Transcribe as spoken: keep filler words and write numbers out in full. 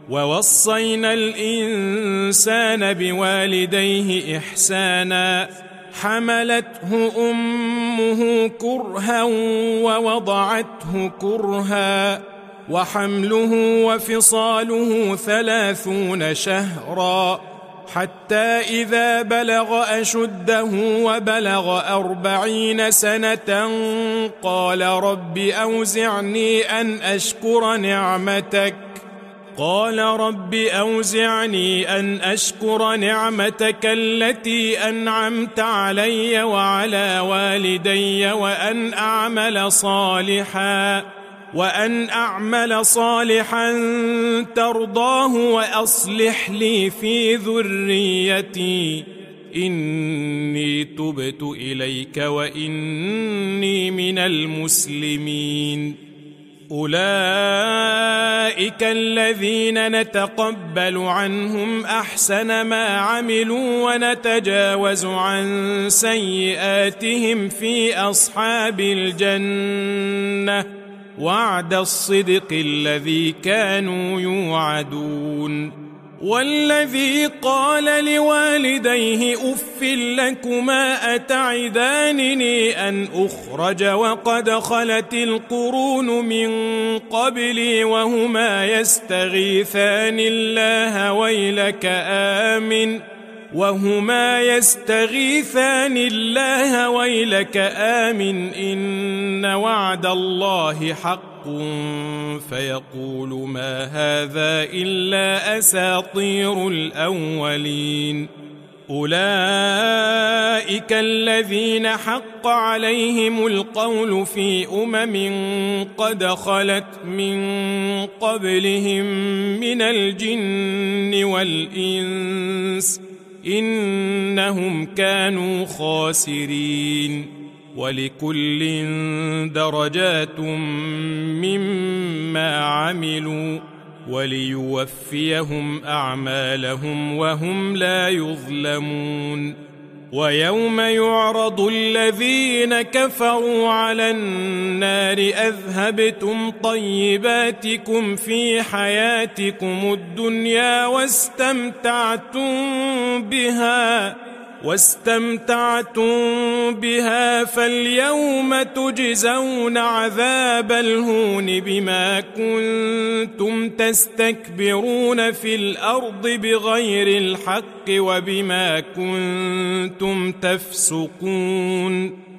ووصينا الإنسان بوالديه إحسانا حملته أمه كرها ووضعته كرها وحمله وفصاله ثلاثون شهرا حتى إذا بلغ أشده وبلغ أربعين سنة قال رب أوزعني أن أشكر نعمتك قال رب أوزعني أن أشكر نعمتك التي أنعمت علي وعلى والدي وأن أعمل صالحا وأن أعمل صالحا ترضاه وأصلح لي في ذريتي إني تبت إليك وإني من المسلمين. أولئك الذين نتقبل عنهم أحسن ما عملوا ونتجاوز عن سيئاتهم في أصحاب الجنة وعد الصدق الذي كانوا يوعدون. والذي قال لوالديه أف لكما أتعدانني أن أخرج وقد خلت القرون من قبلي وهما يستغيثان الله ويلك آمن وهما يستغيثان الله ويلك آمن إن وعد الله حق فيقول ما هذا إلا أساطير الأولين. أولئك الذين حق عليهم القول في أمم قد خلت من قبلهم من الجن والإنس إنهم كانوا خاسرين. ولكل درجات مما عملوا وليوفيهم أعمالهم وهم لا يظلمون. ويوم يعرض الذين كفروا على النار أذهبتم طيباتكم في حياتكم الدنيا واستمتعتم بها واستمتعتم بها فاليوم تجزون عذاب الهون بما كنتم تستكبرون في الأرض بغير الحق وبما كنتم تفسقون.